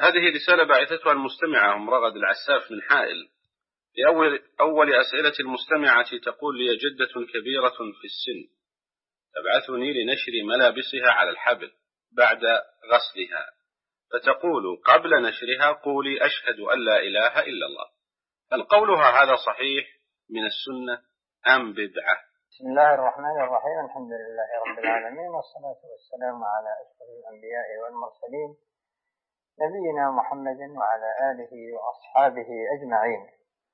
هذه رسالة بعثتها المستمعة أم رغد العساف من حائل. في أول أسئلة المستمعة تقول لي جدة كبيرة في السن تبعثني لنشر ملابسها على الحبل بعد غسلها، فتقول قبل نشرها قولي أشهد أن لا إله إلا الله. هل قولها هذا صحيح من السنة أم بدعة؟ بسم الله الرحمن الرحيم. الحمد لله رب العالمين، والصلاة والسلام على أشرف الأنبياء والمرسلين نبينا محمد وعلى آله وأصحابه أجمعين.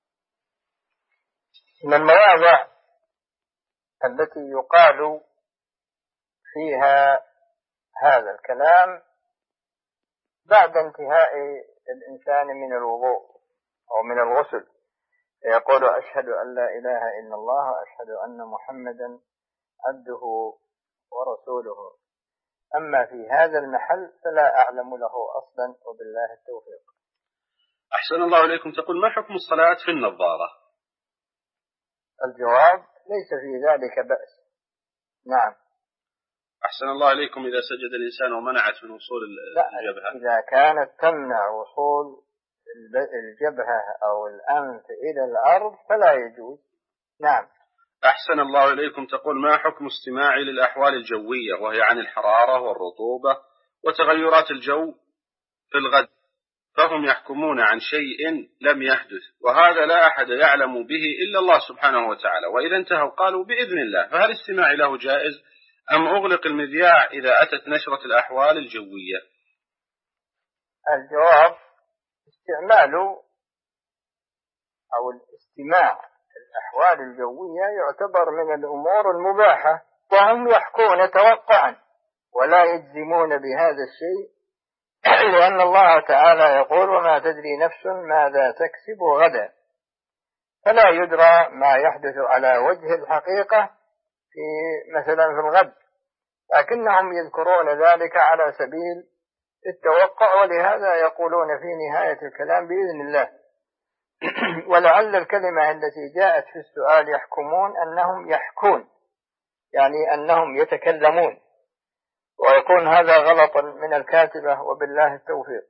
من المواضع التي يقال فيها هذا الكلام بعد انتهاء الإنسان من الوضوء أو من الغسل، فيقول أشهد أن لا إله إلا الله وأشهد أن محمدا عبده ورسوله. أما في هذا المحل فلا أعلم له أصلا، وبالله التوفيق. أحسن الله إليكم. تقول ما حكم الصلاة في النظارة؟ الجواب ليس في ذلك بأس. نعم. أحسن الله إليكم. إذا سجد الإنسان ومنعت من وصول الجبهة، إذا كانت تمنع وصول الجبهة أو الأنف إلى الأرض فلا يجوز. نعم. أحسن الله إليكم. تقول ما حكم استماعي للأحوال الجوية وهي عن الحرارة والرطوبة وتغيرات الجو في الغد، فهم يحكمون عن شيء لم يحدث، وهذا لا أحد يعلم به إلا الله سبحانه وتعالى، وإذا انتهوا قالوا بإذن الله، فهل استماعي له جائز أم أغلق المذياع إذا أتت نشرة الأحوال الجوية؟ الجواب استعمال أو الاستماع الأحوال الجوية يعتبر من الأمور المباحة، وهم يحكون توقعا ولا يجزمون بهذا الشيء، لأن الله تعالى يقول وما تدري نفس ماذا تكسب غدا، فلا يدرى ما يحدث على وجه الحقيقة في مثلا في الغد، لكنهم يذكرون ذلك على سبيل التوقع، ولهذا يقولون في نهاية الكلام بإذن الله. ولعل الكلمة التي جاءت في السؤال يحكمون أنهم يحكون، يعني أنهم يتكلمون، ويكون هذا غلطا من الكاتبة، وبالله التوفيق.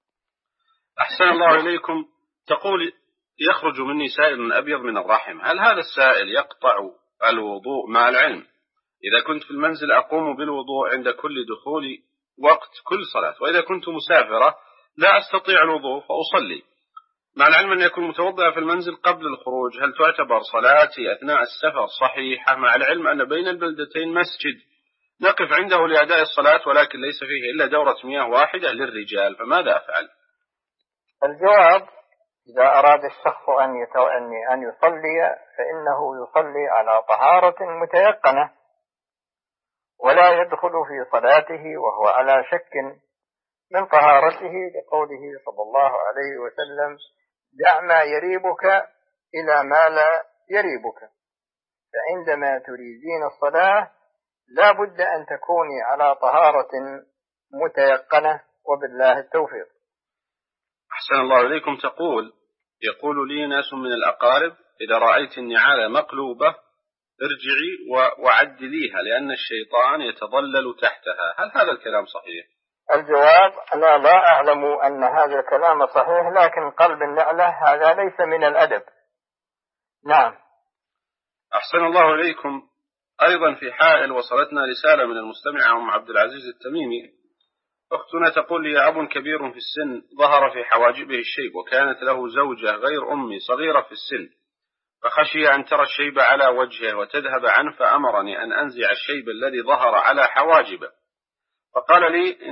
أحسن الله إليكم. تقول يخرج مني سائل أبيض من الرحم، هل هذا السائل يقطع الوضوء مع العلم؟ إذا كنت في المنزل أقوم بالوضوء عند كل دخول وقت كل صلاة، وإذا كنت مسافرة لا أستطيع الوضوء فأصلي، مع العلم أن يكون متوضئ في المنزل قبل الخروج، هل تعتبر صلاتي أثناء السفر صحيحة، مع العلم أن بين البلدتين مسجد نقف عنده لأداء الصلاة ولكن ليس فيه إلا دورة مياه واحدة للرجال، فماذا أفعل؟ الجواب إذا أراد الشخص أن يصلي فإنه يصلي على طهارة متيقنة، ولا يدخل في صلاته وهو على شك من طهارته، لقوله صلى الله عليه وسلم دع ما يريبك إلى ما لا يريبك، فعندما تريدين الصلاة لا بد أن تكوني على طهارة متيقنة، وبالله التوفيق. أحسن الله إليكم. يقول لي ناس من الأقارب إذا رأيت النعال مقلوبة ارجعي وعدليها لأن الشيطان يتضلل تحتها، هل هذا الكلام صحيح؟ الجواب أنا لا أعلم أن هذا الكلام صحيح، لكن قلب النعلة هذا ليس من الأدب. نعم. أحسن الله إليكم. أيضا في حائل وصلتنا رسالة من المستمعة أم عبد العزيز التميمي، أختنا تقول لي أب كبير في السن ظهر في حواجبه الشيب، وكانت له زوجة غير أمي صغيرة في السن، فخشي أن ترى الشيب على وجهه وتذهب عنه، فأمرني أن أنزع الشيب الذي ظهر على حواجبه، فقال لي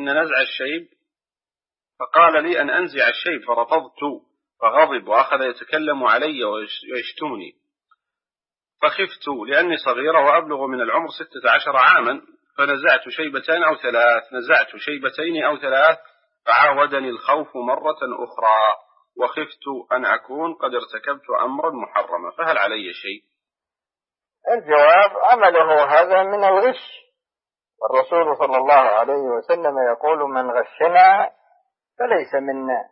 أن أنزع الشيب، فرفضت، فغضب وأخذ يتكلم علي ويشتمني، فخفت لأني صغيرة وأبلغ من العمر 16 عاما، فنزعت شيبتين أو ثلاث، فعاودني الخوف مرة أخرى، وخفت أن أكون قد ارتكبت أمرا محرما، فهل علي شيء؟ الجواب عمله هذا من الغش، والرسول صلى الله عليه وسلم يقول من غشنا فليس منا،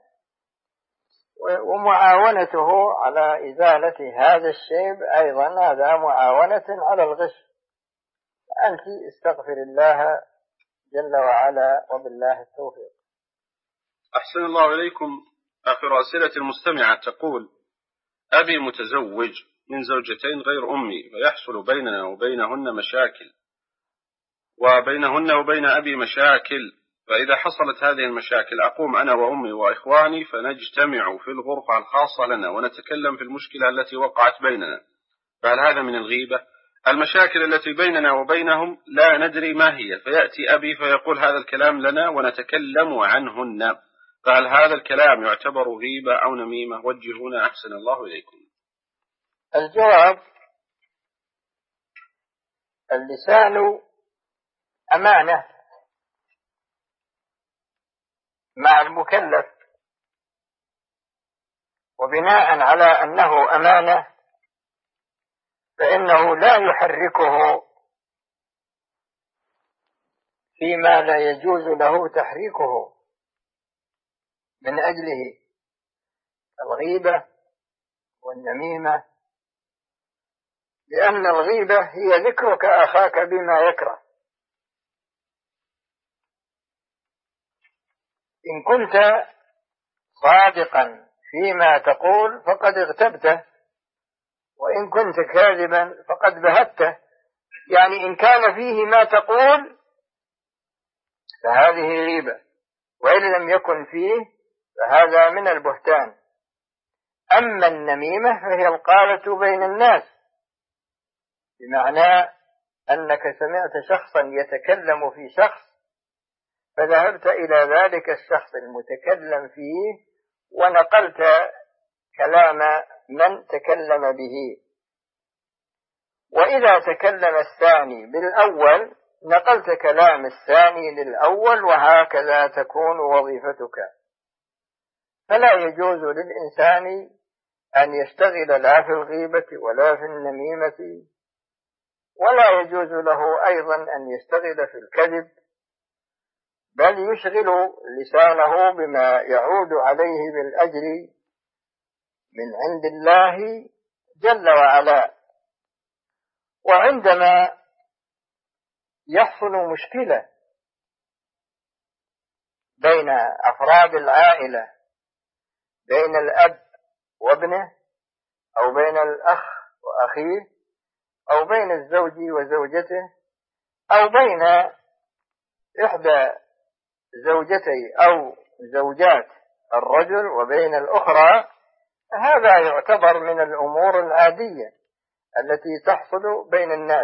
ومعاونته على إزالة هذا الشيب أيضا هذا معاونة على الغش. أنت استغفر الله جل وعلا، وبالله التوفيق. أحسن الله إليكم. آخر أسئلة المستمعة تقول: أبي متزوج من زوجتين غير أمي، فيحصل بيننا وبينهن مشاكل، وبينهن وبين أبي مشاكل، فإذا حصلت هذه المشاكل أقوم أنا وأمي وإخواني فنجتمع في الغرفة الخاصة لنا ونتكلم في المشكلة التي وقعت بيننا، فهل هذا من الغيبة؟ المشاكل التي بيننا وبينهم لا ندري ما هي، فيأتي أبي فيقول هذا الكلام لنا ونتكلم عنهن، فهل هذا الكلام يعتبر غيبة أو نميمة؟ وجهونا أحسن الله إليكم. الجواب: اللسان أمانة مع المكلف، وبناء على أنه أمانة فإنه لا يحركه فيما لا يجوز له تحريكه من أجله الغيبة والنميمة، لأن الغيبة هي ذكرك أخاك بما يكره. إن كنت صادقا فيما تقول فقد اغتبته، وإن كنت كاذبا فقد بهته. يعني إن كان فيه ما تقول فهذه غيبة، وإن لم يكن فيه فهذا من البهتان. أما النميمة فهي القالة بين الناس، بمعنى أنك سمعت شخصا يتكلم في شخص فذهبت إلى ذلك الشخص المتكلم فيه ونقلت كلام من تكلم به، وإذا تكلم الثاني بالأول نقلت كلام الثاني للأول، وهكذا تكون وظيفتك. فلا يجوز للإنسان أن يشتغل لا في الغيبة ولا في النميمة، ولا يجوز له أيضا أن يشتغل في الكذب، بل يشغل لسانه بما يعود عليه بالأجر من عند الله جل وعلا. وعندما يحصل مشكلة بين أفراد العائلة، بين الأب وابنه، أو بين الأخ وأخيه، أو بين الزوج وزوجته، أو بين إحدى زوجتي أو زوجات الرجل وبين الأخرى، هذا يعتبر من الأمور العادية التي تحصل بين الناس.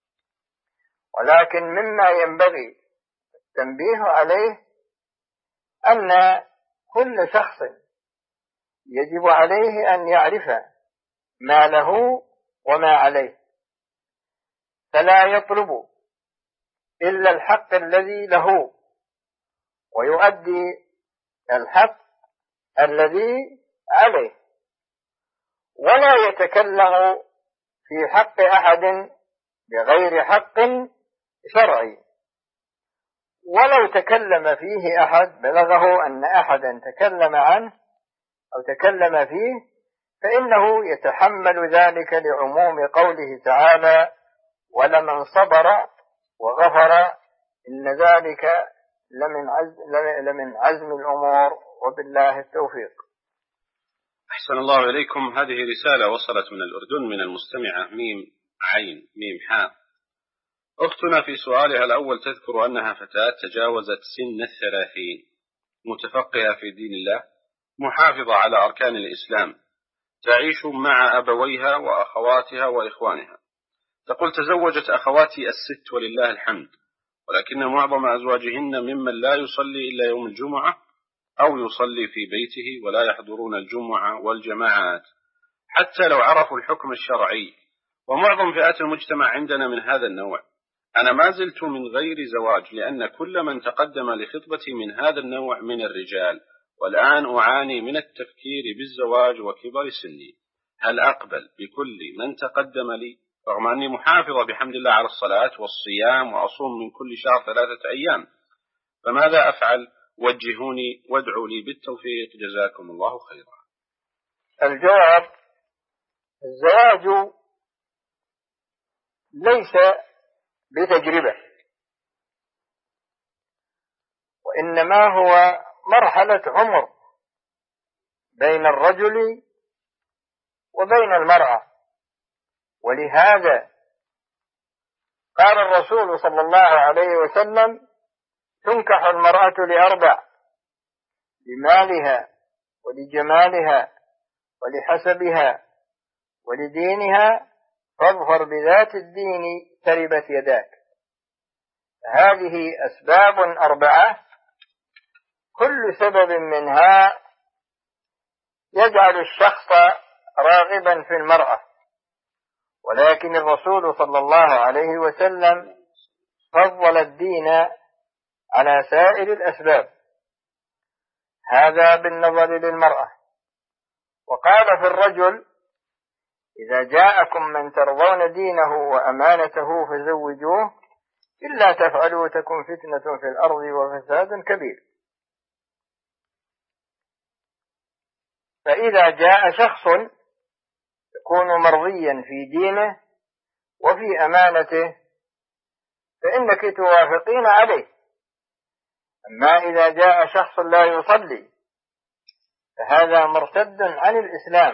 ولكن مما ينبغي التنبيه عليه أن كل شخص يجب عليه أن يعرف ما له وما عليه، فلا يطلب إلا الحق الذي له، ويؤدي الحق الذي عليه، ولا يتكلم في حق أحد بغير حق شرعي. ولو تكلم فيه أحد بلغه أن أحدا تكلم عنه أو تكلم فيه فإنه يتحمل ذلك لعموم قوله تعالى: ولمن صبر وغفر إن ذلك لمن عزم الأمور، وبالله التوفيق. أحسن الله إليكم. هذه رسالة وصلت من الأردن من المستمعة ميم عين ميم حاء. أختنا في سؤالها الأول تذكر أنها فتاة تجاوزت سن 30، متفقهة في دين الله، محافظة على أركان الإسلام، تعيش مع أبويها وأخواتها وإخوانها. تقول: تزوجت أخواتي 6 ولله الحمد، ولكن معظم أزواجهن ممن لا يصلي إلا يوم الجمعة أو يصلي في بيته، ولا يحضرون الجمعة والجماعات حتى لو عرفوا الحكم الشرعي، ومعظم فئات المجتمع عندنا من هذا النوع. أنا ما زلت من غير زواج، لأن كل من تقدم لخطبتي من هذا النوع من الرجال، والآن أعاني من التفكير بالزواج وكبر سني. هل أقبل بكل من تقدم لي رغم أني محافظة بحمد الله على الصلاة والصيام وأصوم من كل شهر 3 أيام؟ فماذا أفعل؟ وجهوني وادعوا لي بالتوفيق، جزاكم الله خيرا. الجواب: الزواج ليس بتجربة، وإنما هو مرحلة عمر بين الرجل وبين المرأة. ولهذا قال الرسول صلى الله عليه وسلم: تنكح المرأة لأربع: لمالها، ولجمالها، ولحسبها، ولدينها، فاظفر بذات الدين تربت يداك. هذه أسباب 4، كل سبب منها يجعل الشخص راغبا في المرأة، ولكن الرسول صلى الله عليه وسلم فضل الدين على سائر الأسباب. هذا بالنظر للمرأة. وقال في الرجل: إذا جاءكم من ترضون دينه وأمانته فزوجوه، إلا تفعلوا تكن فتنة في الأرض وفساد كبير. فإذا جاء شخص يكون مرضيا في دينه وفي أمانته فإنك توافقين عليه. أما إذا جاء شخص لا يصلي فهذا مرتد عن الإسلام،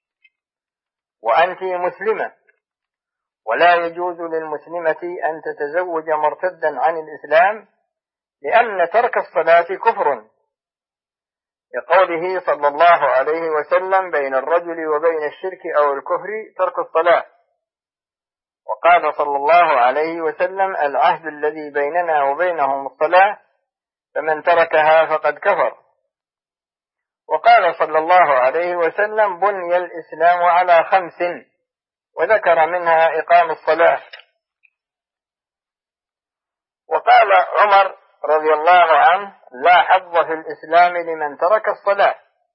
وأنت مسلمة، ولا يجوز للمسلمة أن تتزوج مرتدا عن الإسلام، لأن ترك الصلاة كفر، لقوله صلى الله عليه وسلم: بين الرجل وبين الشرك أو الكفر ترك الصلاة. وقال صلى الله عليه وسلم: العهد الذي بيننا وبينهم الصلاة، فمن تركها فقد كفر. وقال صلى الله عليه وسلم: بني الإسلام على 5، وذكر منها إقام الصلاة. وقال عمر رضي الله عنه: لا حظ في الإسلام لمن ترك الصلاة.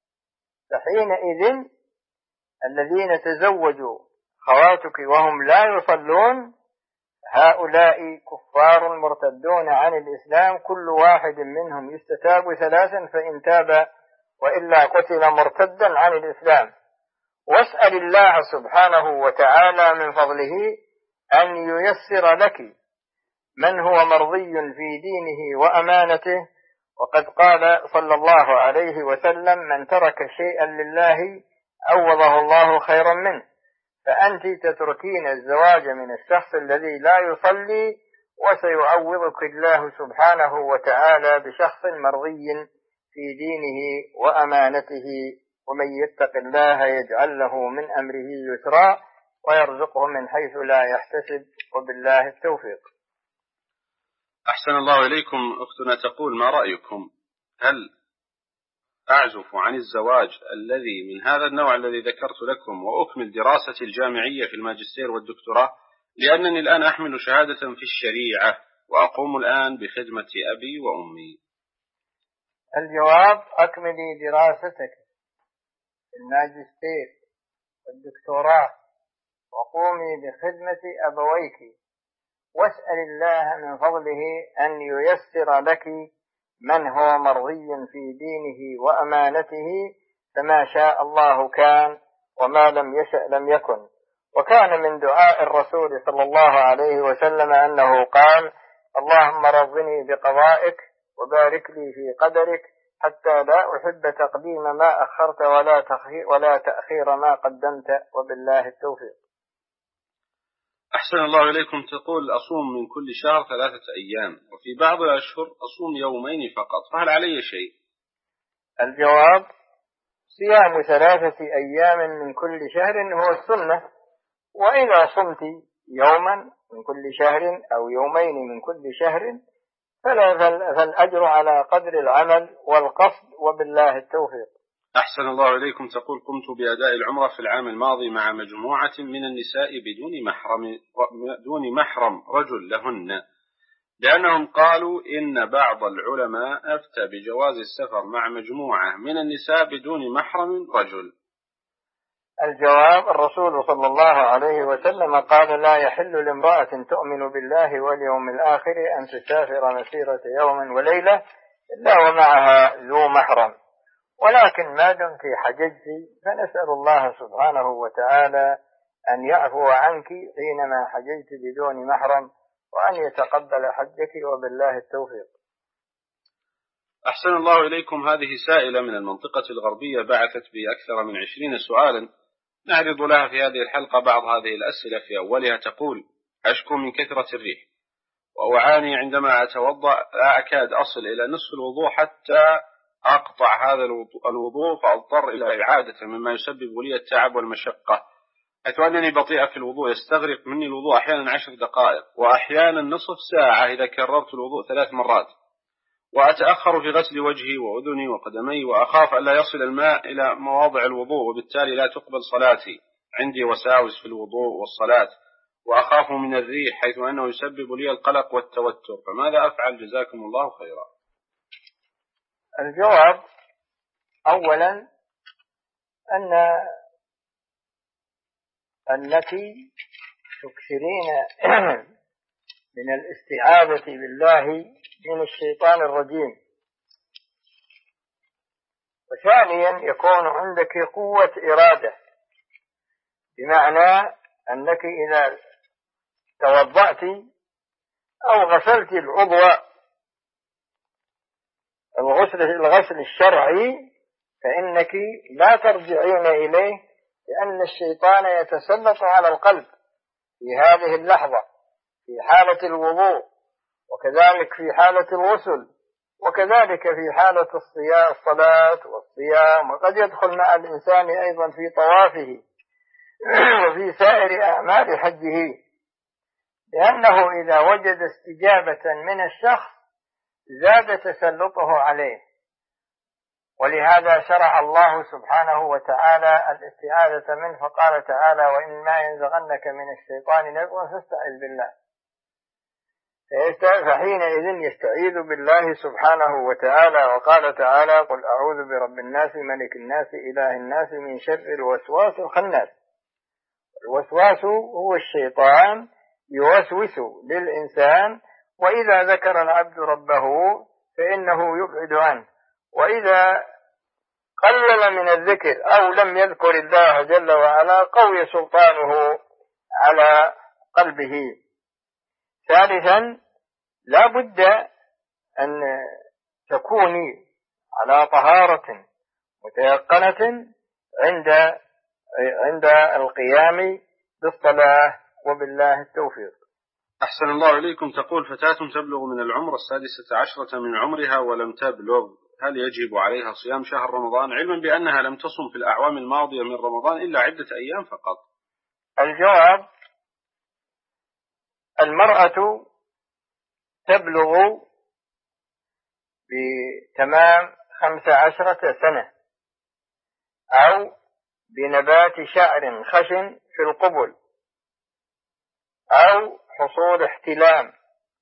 فحينئذ الذين تزوجوا خواتك وهم لا يصلون هؤلاء كفار مرتدون عن الإسلام، كل واحد منهم يستتاب 3، فإن تاب وإلا قتل مرتدا عن الإسلام. واسأل الله سبحانه وتعالى من فضله أن ييسر لك من هو مرضي في دينه وأمانته. وقد قال صلى الله عليه وسلم: من ترك شيئا لله عوضه الله خيرا منه. فأنت تتركين الزواج من الشخص الذي لا يصلي، وسيعوضك الله سبحانه وتعالى بشخص مرضي في دينه وأمانته. ومن يتق الله يجعل له من أمره يسرا ويرزقه من حيث لا يحتسب، وبالله التوفيق. أحسن الله إليكم. أختنا تقول: ما رأيكم؟ هل أعزف عن الزواج الذي من هذا النوع الذي ذكرت لكم وأكمل دراستي الجامعية في الماجستير والدكتوراه، لأنني الآن أحمل شهادة في الشريعة وأقوم الآن بخدمة أبي وأمي؟ الجواب: أكملي دراستك في الماجستير والدكتوراه وقومي بخدمة أبويك، واسأل الله من فضله أن ييسر لك من هو مرضي في دينه وأمانته، فما شاء الله كان، وما لم يشأ لم يكن. وكان من دعاء الرسول صلى الله عليه وسلم أنه قال: اللهم رضني بقضائك وبارك لي في قدرك، حتى لا أحب تقديم ما أخرت ولا تأخير ما قدمت، وبالله التوفيق. أحسن الله إليكم. تقول: أصوم من كل شهر 3 أيام، وفي بعض الأشهر أصوم 2 يوم فقط، فهل علي شيء؟ الجواب: صيام 3 أيام من كل شهر هو السنة، وإذا صمت يوما من كل شهر أو 2 يومين من كل شهر فالأجر على قدر العمل والقصد، وبالله التوفيق. أحسن الله إليكم. تقول: قمت بأداء العمرة في العام الماضي مع مجموعة من النساء بدون محرم رجل لهن، لأنهم قالوا إن بعض العلماء أفتى بجواز السفر مع مجموعة من النساء بدون محرم رجل. الجواب: الرسول صلى الله عليه وسلم قال: لا يحل لامرأة تؤمن بالله واليوم الآخر أن تسافر مسيرة 1 يوم وليلة إلا ومعها ذو محرم. ولكن ما دمت حججت فنسأل الله سبحانه وتعالى أن يعفو عنك حينما حججت بدون محرم، وأن يتقبل حجك، وبالله التوفيق. أحسن الله إليكم. هذه سائلة من المنطقة الغربية بعثت بأكثر من 20 سؤالا، نعرض لها في هذه الحلقة بعض هذه الأسئلة. في أولها تقول: أشكو من كثرة الريح، وأعاني عندما أتوضأ، لا أكاد أصل إلى نصف الوضوء حتى أقطع هذا الوضوء فأضطر إلى إعادة، مما يسبب لي التعب والمشقة، حيث أنني بطيئة في الوضوء، يستغرق مني الوضوء أحيانا 10 دقائق وأحيانا نصف ساعة إذا كررت الوضوء 3 مرات، وأتأخر في غسل وجهي وأذني وقدمي، وأخاف ألا يصل الماء إلى مواضع الوضوء وبالتالي لا تقبل صلاتي. عندي وساوس في الوضوء والصلاة، وأخاف من الريح حيث أنه يسبب لي القلق والتوتر، فماذا أفعل؟ جزاكم الله خيرا. الجواب: أولا أنك تكثرين من الاستعاذة بالله من الشيطان الرجيم. وثانيا يكون عندك قوة إرادة، بمعنى أنك إذا توضأت أو غسلت العضو الغسل الشرعي فإنك لا ترجعين إليه، لأن الشيطان يتسلط على القلب في هذه اللحظة، في حالة الوضوء، وكذلك في حالة الغسل، وكذلك في حالة الصلاة والصيام، وقد يدخل مع الإنسان أيضا في طوافه وفي سائر أعمال حجه، لأنه إذا وجد استجابة من الشخص زاد تسلطه عليه. ولهذا شرع الله سبحانه وتعالى الاستعاذة منه، فقال تعالى: وإما ينزغنك من الشيطان نزغ فاستعذ بالله. فحينئذ يستعيذ بالله سبحانه وتعالى. وقال تعالى: قل أعوذ برب الناس ملك الناس إله الناس من شر الوسواس الخناس. الوسواس هو الشيطان يوسوس للإنسان، وإذا ذكر العبد ربه فإنه يبعد عنه، وإذا قلل من الذكر أو لم يذكر الله جل وعلا قوي سلطانه على قلبه. ثالثا لا بد أن تكوني على طهارة متيقنة عند القيام بالصلاة، وبالله التوفيق. أحسن الله إليكم. تقول: فتاة تبلغ من العمر 16 من عمرها ولم تبلغ، هل يجب عليها صيام شهر رمضان، علما بأنها لم تصم في الأعوام الماضية من رمضان إلا عدة أيام فقط؟ الجواب: المرأة تبلغ بتمام 15 سنة أو بنبات شعر خشن في القبل أو حصول احتلام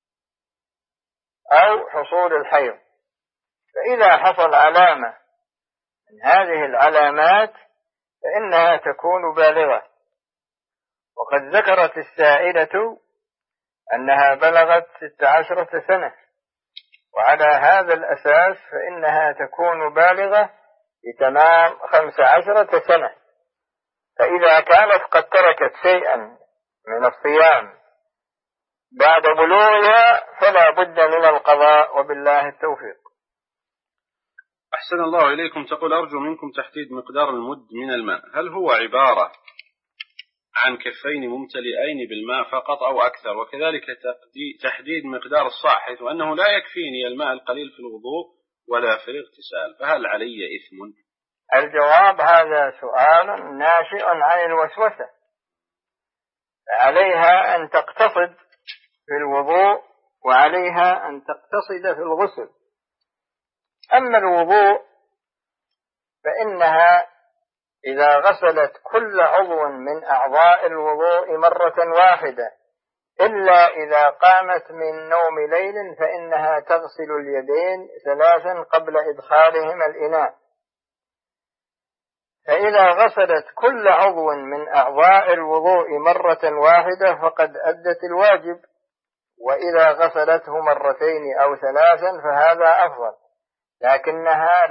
أو حصول الحيض. فإذا حصل علامة من هذه العلامات فإنها تكون بالغة. وقد ذكرت السائلة أنها بلغت 16 سنة، وعلى هذا الأساس فإنها تكون بالغة بتمام 15 سنة. فإذا كانت قد تركت شيئا من الصيام بعد بلوغها فلا بد من القضاء، وبالله التوفيق. أحسن الله إليكم. تقول: أرجو منكم تحديد مقدار المد من الماء، هل هو عبارة عن كفين ممتلئين بالماء فقط أو أكثر؟ وكذلك تحديد مقدار الصاع، حيث أنه لا يكفيني الماء القليل في الوضوء ولا في الاغتسال، فهل علي إثم؟ الجواب: هذا سؤال ناشئ عن الوسوسة، عليها أن تقتصد في الوضوء وعليها أن تقتصد في الغسل. أما الوضوء فإنها إذا غسلت كل عضو من أعضاء الوضوء مرة واحدة إلا إذا قامت من نوم ليل فإنها تغسل اليدين 3 قبل إدخالهما الإناء. فإذا غسلت كل عضو من أعضاء الوضوء مرة واحدة فقد أدت الواجب، وإذا غسلته 2 أو 3 فهذا أفضل، لكنها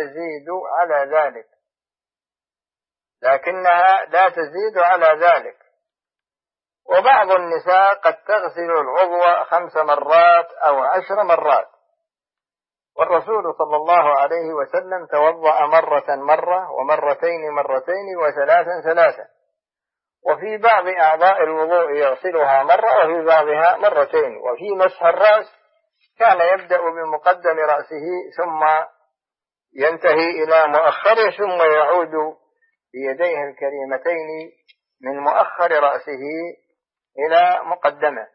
لا تزيد على ذلك. وبعض النساء قد تغسل العضو 5 مرات أو 10 مرات. والرسول صلى الله عليه وسلم توضأ مرة ومرتين مرتين وثلاثا، وفي بعض أعضاء الوضوء يغسلها مرة وفي بعضها مرتين. وفي مسح الرأس كان يبدأ بمقدم رأسه ثم ينتهي إلى مؤخره ثم يعود بيديه الكريمتين من مؤخر رأسه إلى مقدمه.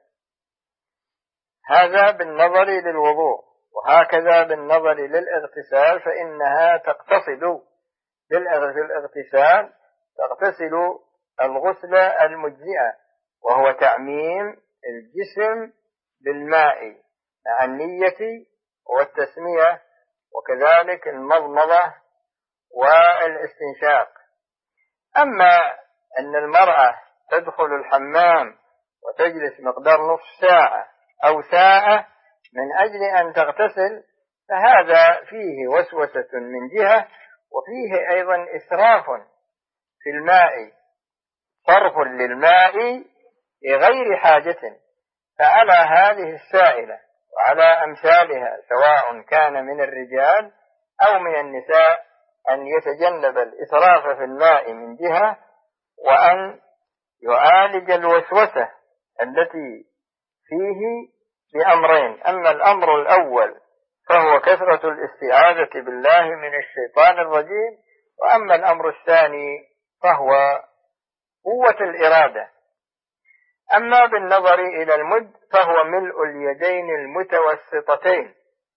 هذا بالنظر للوضوء. وهكذا بالنظر للاغتسال، فإنها تقتصد بالاغتسال تغتسل الغسل المجزئة، وهو تعميم الجسم بالماء مع النية والتسمية، وكذلك المضمضة والاستنشاق. أما أن المرأة تدخل الحمام وتجلس مقدار نصف ساعة أو ساعة من أجل أن تغتسل، فهذا فيه وسوسة من جهة، وفيه أيضا إسراف في الماء، صرف للماء لغير حاجة. فعلى هذه السائلة وعلى أمثالها سواء كان من الرجال أو من النساء أن يتجنب الإسراف في الماء من جهة، وأن يعالج الوسوسة التي فيه بأمرين. أما الأمر الأول فهو كثرة الاستعاذة بالله من الشيطان الرجيم، وأما الأمر الثاني فهو قوة الإرادة. أما بالنظر إلى المد فهو ملء اليدين المتوسطتين،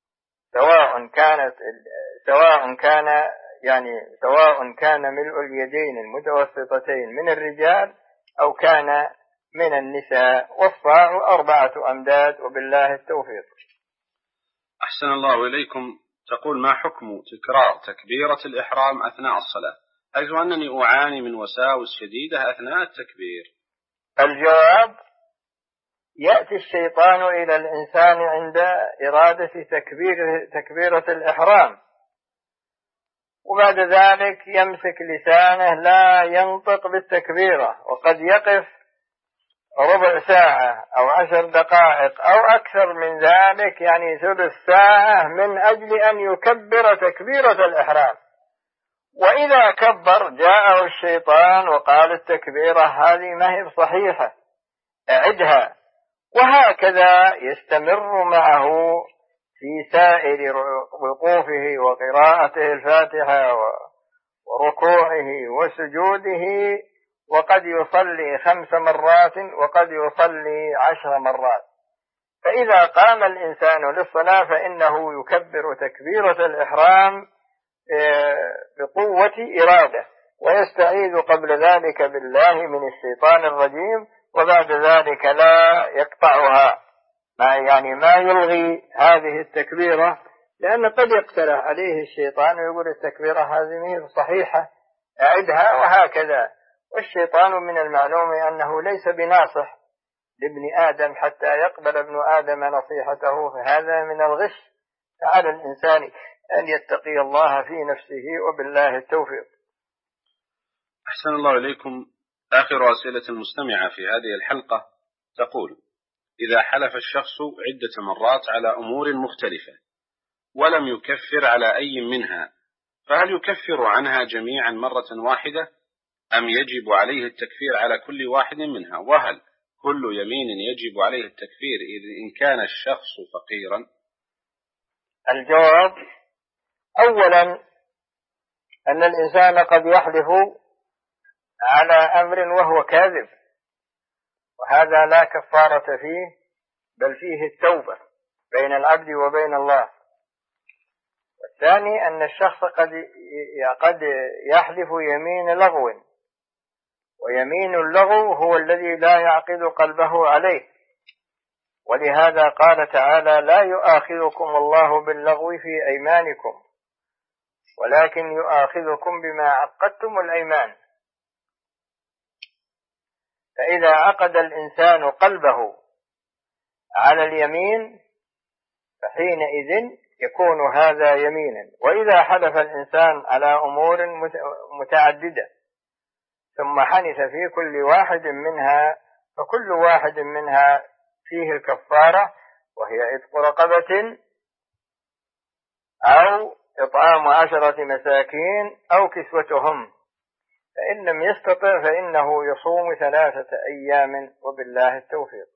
سواء كان ملء اليدين المتوسطتين من الرجال أو كان من النساء، والصاع 4 أمداد، وبالله التوفيق. أحسن الله إليكم. تقول: ما حكم تكرار تكبيرة الإحرام أثناء الصلاة، حيث أنني أعاني من وساوس شديدة أثناء التكبير؟ الجواب: يأتي الشيطان إلى الإنسان عند إرادة تكبيرة الإحرام، وبعد ذلك يمسك لسانه لا ينطق بالتكبيرة، وقد يقف ربع ساعة أو 10 دقائق أو أكثر من ذلك، يعني ثلث ساعة، من أجل أن يكبر تكبيرة الإحرام. وإذا كبر جاءه الشيطان وقال: التكبيرة هذه ما هي صحيحة، أعدها. وهكذا يستمر معه في سائر وقوفه وقراءته الفاتحة وركوعه وسجوده، وقد يصلي 5 مرات وقد يصلي 10 مرات. فإذا قام الإنسان للصلاة فإنه يكبر تكبيرة الإحرام بقوة إرادة، ويستعيذ قبل ذلك بالله من الشيطان الرجيم، وبعد ذلك لا يقطعها، ما يلغي هذه التكبيرة، لأن قد يقترح عليه الشيطان ويقول: التكبيرة هذه صحيحة، أعدها. وهكذا. والشيطان من المعلوم أنه ليس بناصح لابن آدم حتى يقبل ابن آدم نصيحته، فهذا من الغش. فعلى الإنسان أن يتقي الله في نفسه، وبالله التوفيق. أحسن الله إليكم. آخر أسئلة المستمعة في هذه الحلقة تقول: إذا حلف الشخص عدة مرات على أمور مختلفة ولم يكفر على أي منها، فهل يكفر عنها جميعا مرة واحدة، أم يجب عليه التكفير على كل واحد منها؟ وهل كل يمين يجب عليه التكفير إن كان الشخص فقيرا؟ الجواب: أولا أن الإنسان قد يحلف على أمر وهو كاذب، وهذا لا كفارة فيه، بل فيه التوبة بين العبد وبين الله. والثاني أن الشخص قد يحلف يمين لغو، ويمين اللغو هو الذي لا يعقد قلبه عليه، ولهذا قال تعالى: لا يؤاخذكم الله باللغو في أيمانكم ولكن يؤاخذكم بما عقدتم الأيمان. فإذا عقد الإنسان قلبه على اليمين فحينئذ يكون هذا يمينا. وإذا حلف الإنسان على أمور متعددة ثم حنث في كل واحد منها، فكل واحد منها فيه الكفارة، وهي عتق رقبة أو إطعام 10 مساكين أو كسوتهم، فإن لم يستطع فإنه يصوم 3 أيام، وبالله التوفيق.